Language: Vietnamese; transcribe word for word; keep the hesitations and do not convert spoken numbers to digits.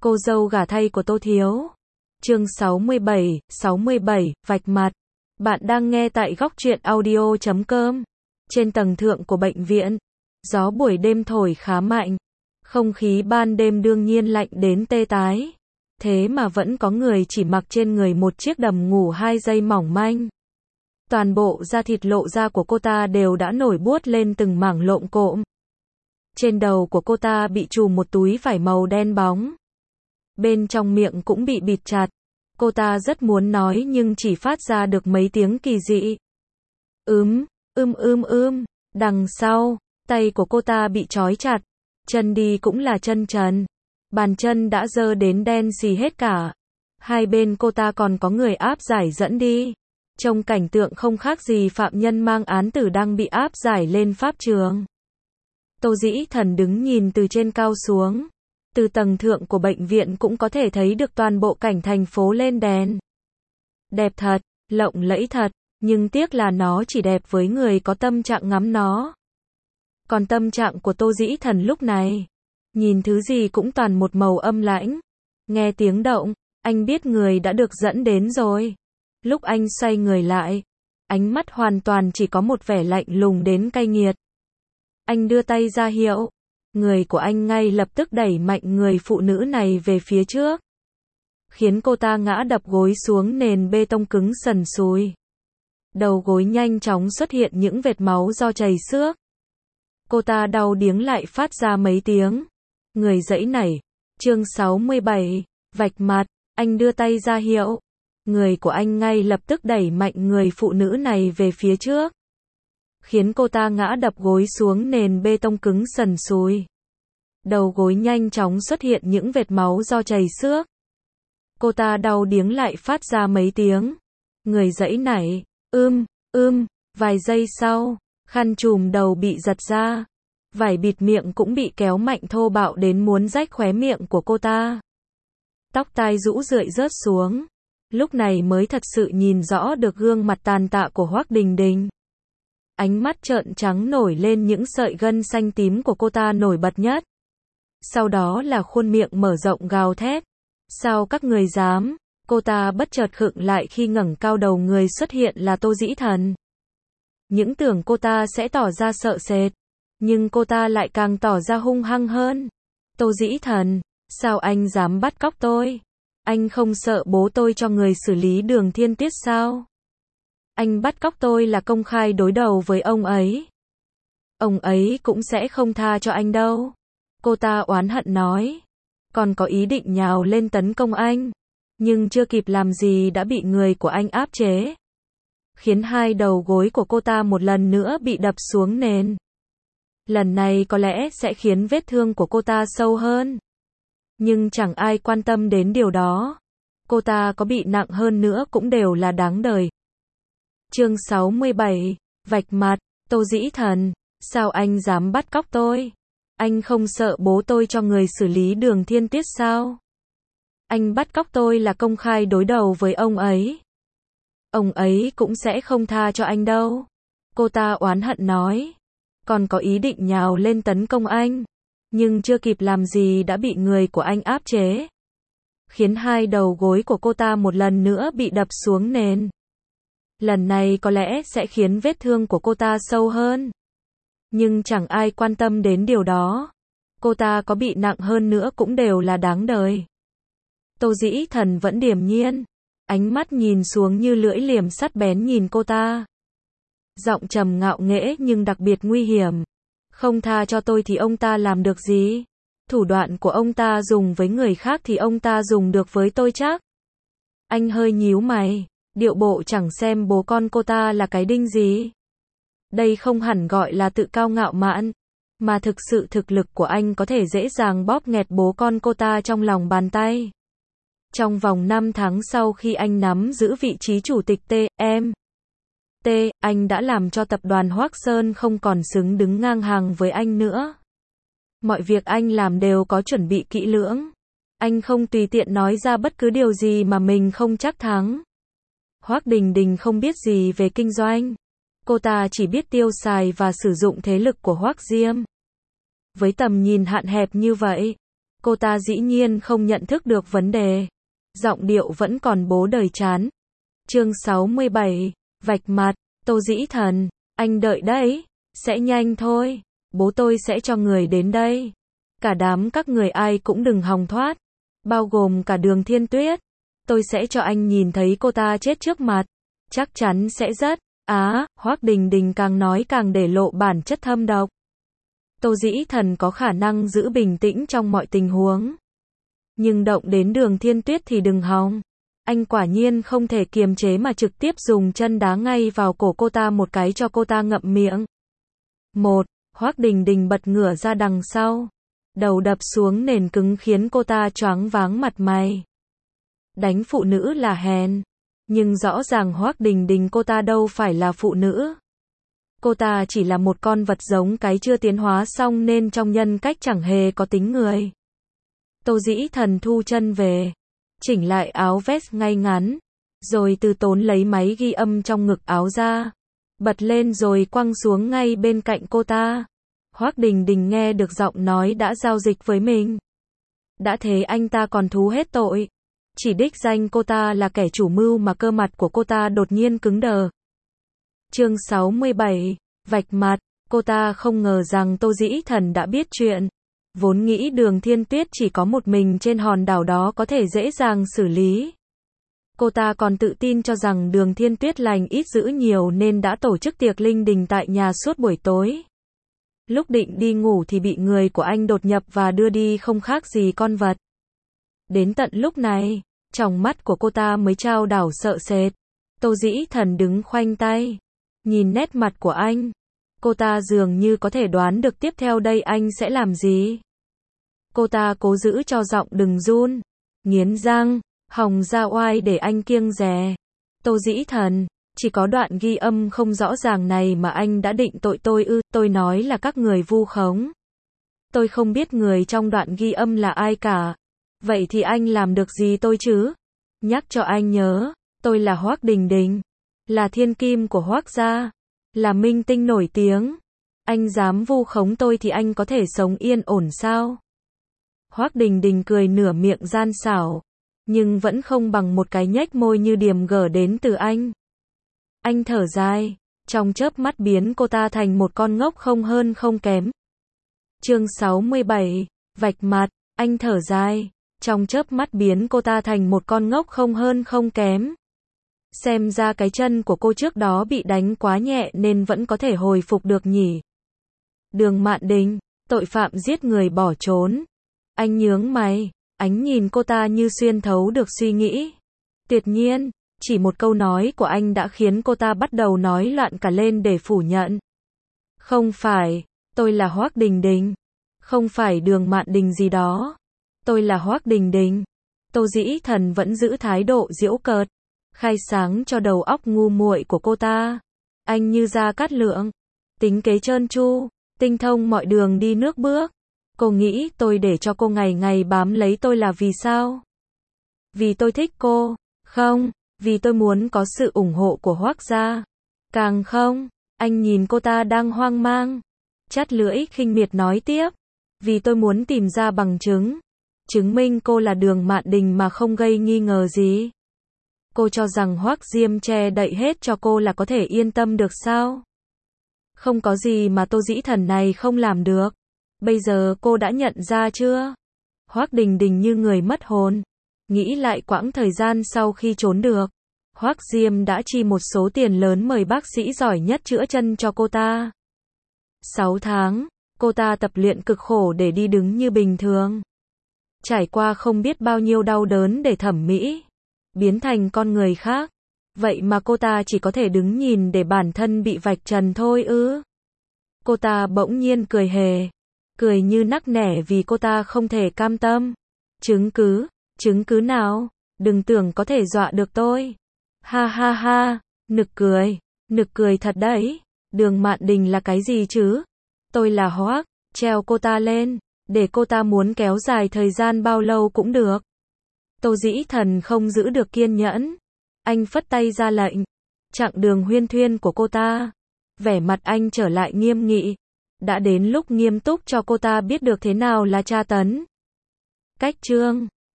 Cô dâu gả thay của Tô Thiếu. Chương sáu mươi bảy, sáu mươi bảy, vạch mặt. Bạn đang nghe tại góc truyện audio chấm com. Trên tầng thượng của bệnh viện, gió buổi đêm thổi khá mạnh. Không khí ban đêm đương nhiên lạnh đến tê tái. Thế mà vẫn có người chỉ mặc trên người một chiếc đầm ngủ hai dây mỏng manh. Toàn bộ da thịt lộ ra của cô ta đều đã nổi buốt lên từng mảng lộm cộm. Trên đầu của cô ta bị trùm một túi vải màu đen bóng. Bên trong miệng cũng bị bịt chặt. Cô ta rất muốn nói nhưng chỉ phát ra được mấy tiếng kỳ dị. Ưm, ưm ưm ưm. Đằng sau, tay của cô ta bị trói chặt. Chân đi cũng là chân trần. Bàn chân đã dơ đến đen xì hết cả. Hai bên cô ta còn có người áp giải dẫn đi. Trông cảnh tượng không khác gì phạm nhân mang án tử đang bị áp giải lên pháp trường. Tô Dĩ Thần đứng nhìn từ trên cao xuống. Từ tầng thượng của bệnh viện cũng có thể thấy được toàn bộ cảnh thành phố lên đèn. Đẹp thật, lộng lẫy thật, nhưng tiếc là nó chỉ đẹp với người có tâm trạng ngắm nó. Còn tâm trạng của Tô Dĩ Thần lúc này, nhìn thứ gì cũng toàn một màu âm lãnh. Nghe tiếng động, anh biết người đã được dẫn đến rồi. Lúc anh xoay người lại, ánh mắt hoàn toàn chỉ có một vẻ lạnh lùng đến cay nghiệt. Anh đưa tay ra hiệu. Người của anh ngay lập tức đẩy mạnh người phụ nữ này về phía trước, khiến cô ta ngã đập gối xuống nền bê tông cứng sần sùi. Đầu gối nhanh chóng xuất hiện những vệt máu do chảy xước. Cô ta đau điếng lại phát ra mấy tiếng. Người giãy nảy. Chương sáu mươi bảy, vạch mặt. Anh đưa tay ra hiệu. Người của anh ngay lập tức đẩy mạnh người phụ nữ này về phía trước, khiến cô ta ngã đập gối xuống nền bê tông cứng sần sùi. Đầu gối nhanh chóng xuất hiện những vệt máu do chảy xước. Cô ta đau điếng lại phát ra mấy tiếng. Người giãy nảy. Ưm, ưm. Vài giây sau, khăn trùm đầu bị giật ra. Vải bịt miệng cũng bị kéo mạnh thô bạo đến muốn rách khóe miệng của cô ta. Tóc tai rũ rượi rớt xuống. Lúc này mới thật sự nhìn rõ được gương mặt tàn tạ của Hoắc Đình Đình. Ánh mắt trợn trắng nổi lên, những sợi gân xanh tím của cô ta nổi bật nhất. Sau đó là khuôn miệng mở rộng gào thét. Sao các người dám? Cô ta bất chợt khựng lại khi ngẩng cao đầu, người xuất hiện là Tô Dĩ Thần. Những tưởng cô ta sẽ tỏ ra sợ sệt, nhưng cô ta lại càng tỏ ra hung hăng hơn. Tô Dĩ Thần, sao anh dám bắt cóc tôi? Anh không sợ bố tôi cho người xử lý Đường Thiên Tiết sao? Anh bắt cóc tôi là công khai đối đầu với ông ấy. Ông ấy cũng sẽ không tha cho anh đâu. Cô ta oán hận nói. Còn có ý định nhào lên tấn công anh. Nhưng chưa kịp làm gì đã bị người của anh áp chế, khiến hai đầu gối của cô ta một lần nữa bị đập xuống nền. Lần này có lẽ sẽ khiến vết thương của cô ta sâu hơn. Nhưng chẳng ai quan tâm đến điều đó. Cô ta có bị nặng hơn nữa cũng đều là đáng đời. Chương sáu mươi bảy, vạch mặt. Tô Dĩ Thần, sao anh dám bắt cóc tôi? Anh không sợ bố tôi cho người xử lý Đường Thiên Tiết sao? Anh bắt cóc tôi là công khai đối đầu với ông ấy. Ông ấy cũng sẽ không tha cho anh đâu. Cô ta oán hận nói. Còn có ý định nhào lên tấn công anh. Nhưng chưa kịp làm gì đã bị người của anh áp chế, khiến hai đầu gối của cô ta một lần nữa bị đập xuống nền. Lần này có lẽ sẽ khiến vết thương của cô ta sâu hơn. Nhưng chẳng ai quan tâm đến điều đó. Cô ta có bị nặng hơn nữa cũng đều là đáng đời. Tô Dĩ Thần vẫn điềm nhiên. Ánh mắt nhìn xuống như lưỡi liềm sắt bén nhìn cô ta. Giọng trầm ngạo nghễ nhưng đặc biệt nguy hiểm. Không tha cho tôi thì ông ta làm được gì? Thủ đoạn của ông ta dùng với người khác thì ông ta dùng được với tôi chắc? Anh hơi nhíu mày. Điệu bộ chẳng xem bố con cô ta là cái đinh gì. Đây không hẳn gọi là tự cao ngạo mạn, mà thực sự thực lực của anh có thể dễ dàng bóp nghẹt bố con cô ta trong lòng bàn tay. Trong vòng năm tháng sau khi anh nắm giữ vị trí chủ tịch T M T, anh đã làm cho tập đoàn Hoắc Sơn không còn xứng đứng ngang hàng với anh nữa. Mọi việc anh làm đều có chuẩn bị kỹ lưỡng. Anh không tùy tiện nói ra bất cứ điều gì mà mình không chắc thắng. Hoắc Đình Đình không biết gì về kinh doanh. Cô ta chỉ biết tiêu xài và sử dụng thế lực của Hoắc Diêm. Với tầm nhìn hạn hẹp như vậy, Cô ta dĩ nhiên không nhận thức được vấn đề. Giọng điệu vẫn còn bố đời chán. Chương sáu mươi bảy, vạch mặt. Tô Dĩ Thần, anh đợi đấy, sẽ nhanh thôi, bố tôi sẽ cho người đến đây. Cả đám các người ai cũng đừng hòng thoát, bao gồm cả Đường Thiên Tuyết. Tôi sẽ cho anh nhìn thấy cô ta chết trước mặt, chắc chắn sẽ rất, á, Hoắc Đình Đình càng nói càng để lộ bản chất thâm độc. Tô Dĩ Thần có khả năng giữ bình tĩnh trong mọi tình huống. Nhưng động đến Đường Thiên Tuyết thì đừng hòng. Anh quả nhiên không thể kiềm chế mà trực tiếp dùng chân đá ngay vào cổ cô ta một cái cho cô ta ngậm miệng. Một, Hoắc Đình Đình bật ngửa ra đằng sau. Đầu đập xuống nền cứng khiến cô ta choáng váng mặt mày. Đánh phụ nữ là hèn. Nhưng rõ ràng Hoắc Đình Đình cô ta đâu phải là phụ nữ. Cô ta chỉ là một con vật giống cái chưa tiến hóa xong nên trong nhân cách chẳng hề có tính người. Tô Dĩ Thần thu chân về, chỉnh lại áo vest ngay ngắn, rồi từ tốn lấy máy ghi âm trong ngực áo ra, bật lên rồi quăng xuống ngay bên cạnh cô ta. Hoắc Đình Đình nghe được giọng nói đã giao dịch với mình. Đã thế anh ta còn thú hết tội, chỉ đích danh cô ta là kẻ chủ mưu mà cơ mặt của cô ta đột nhiên cứng đờ. Chương sáu mươi bảy, vạch mặt. Cô ta không ngờ rằng Tô Dĩ Thần đã biết chuyện. Vốn nghĩ Đường Thiên Tuyết chỉ có một mình trên hòn đảo đó có thể dễ dàng xử lý. Cô ta còn tự tin cho rằng Đường Thiên Tuyết lành ít dữ nhiều nên đã tổ chức tiệc linh đình tại nhà suốt buổi tối. Lúc định đi ngủ thì bị người của anh đột nhập và đưa đi không khác gì con vật. Đến tận lúc này, tròng mắt của cô ta mới trao đảo sợ sệt. Tô Dĩ Thần đứng khoanh tay, nhìn nét mặt của anh. Cô ta dường như có thể đoán được tiếp theo đây anh sẽ làm gì. Cô ta cố giữ cho giọng đừng run, nghiến răng, hòng ra oai để anh kiêng dè. Tô Dĩ Thần, chỉ có đoạn ghi âm không rõ ràng này mà anh đã định tội tôi ư? Tôi nói là các người vu khống. Tôi không biết người trong đoạn ghi âm là ai cả. Vậy thì anh làm được gì tôi chứ? Nhắc cho anh nhớ, tôi là Hoắc Đình Đình, là thiên kim của Hoắc gia, là minh tinh nổi tiếng. Anh dám vu khống tôi thì anh có thể sống yên ổn sao? Hoắc Đình Đình cười nửa miệng gian xảo, nhưng vẫn không bằng một cái nhếch môi như điềm gở đến từ anh. Anh thở dài, trong chớp mắt biến cô ta thành một con ngốc không hơn không kém. Chương sáu mươi bảy, vạch mặt. Anh thở dài, trong chớp mắt biến cô ta thành một con ngốc không hơn không kém. Xem ra cái chân của cô trước đó bị đánh quá nhẹ nên vẫn có thể hồi phục được nhỉ. Đường Mạn Đình, tội phạm giết người bỏ trốn. Anh nhướng mày, ánh nhìn cô ta như xuyên thấu được suy nghĩ. Tuyệt nhiên, chỉ một câu nói của anh đã khiến cô ta bắt đầu nói loạn cả lên để phủ nhận. Không phải, tôi là Hoắc Đình Đình. Không phải Đường Mạn Đình gì đó. Tôi là Hoắc Đình Đình. Tô Dĩ Thần vẫn giữ thái độ giễu cợt, khai sáng cho đầu óc ngu muội của cô ta. Anh như Gia Cát Lượng, tính kế trơn tru, tinh thông mọi đường đi nước bước. Cô nghĩ tôi để cho cô ngày ngày bám lấy tôi là vì sao? Vì tôi thích cô? Không, vì tôi muốn có sự ủng hộ của Hoắc gia. Càng không, anh nhìn cô ta đang hoang mang, chắt lưỡi khinh miệt nói tiếp. Vì tôi muốn tìm ra bằng chứng, chứng minh cô là Đường Mạn Đình mà không gây nghi ngờ gì. Cô cho rằng Hoắc Diêm che đậy hết cho cô là có thể yên tâm được sao? Không có gì mà Tô Dĩ Thần này không làm được. Bây giờ cô đã nhận ra chưa? Hoắc Đình Đình như người mất hồn. Nghĩ lại quãng thời gian sau khi trốn được. Hoắc Diêm đã chi một số tiền lớn mời bác sĩ giỏi nhất chữa chân cho cô ta. Sáu tháng, cô ta tập luyện cực khổ để đi đứng như bình thường. Trải qua không biết bao nhiêu đau đớn để thẩm mỹ, biến thành con người khác. Vậy mà cô ta chỉ có thể đứng nhìn để bản thân bị vạch trần thôi ư? Cô ta bỗng nhiên cười hề, cười như nắc nẻ vì cô ta không thể cam tâm. Chứng cứ, chứng cứ nào? Đừng tưởng có thể dọa được tôi. Ha ha ha, nực cười, nực cười thật đấy. Đường Mạn Đình là cái gì chứ? Tôi là Hoắc, treo cô ta lên, để cô ta muốn kéo dài thời gian bao lâu cũng được. Tô Dĩ Thần không giữ được kiên nhẫn. Anh phất tay ra lệnh, chặng đường huyên thuyên của cô ta. Vẻ mặt anh trở lại nghiêm nghị. Đã đến lúc nghiêm túc cho cô ta biết được thế nào là tra tấn. Cách chương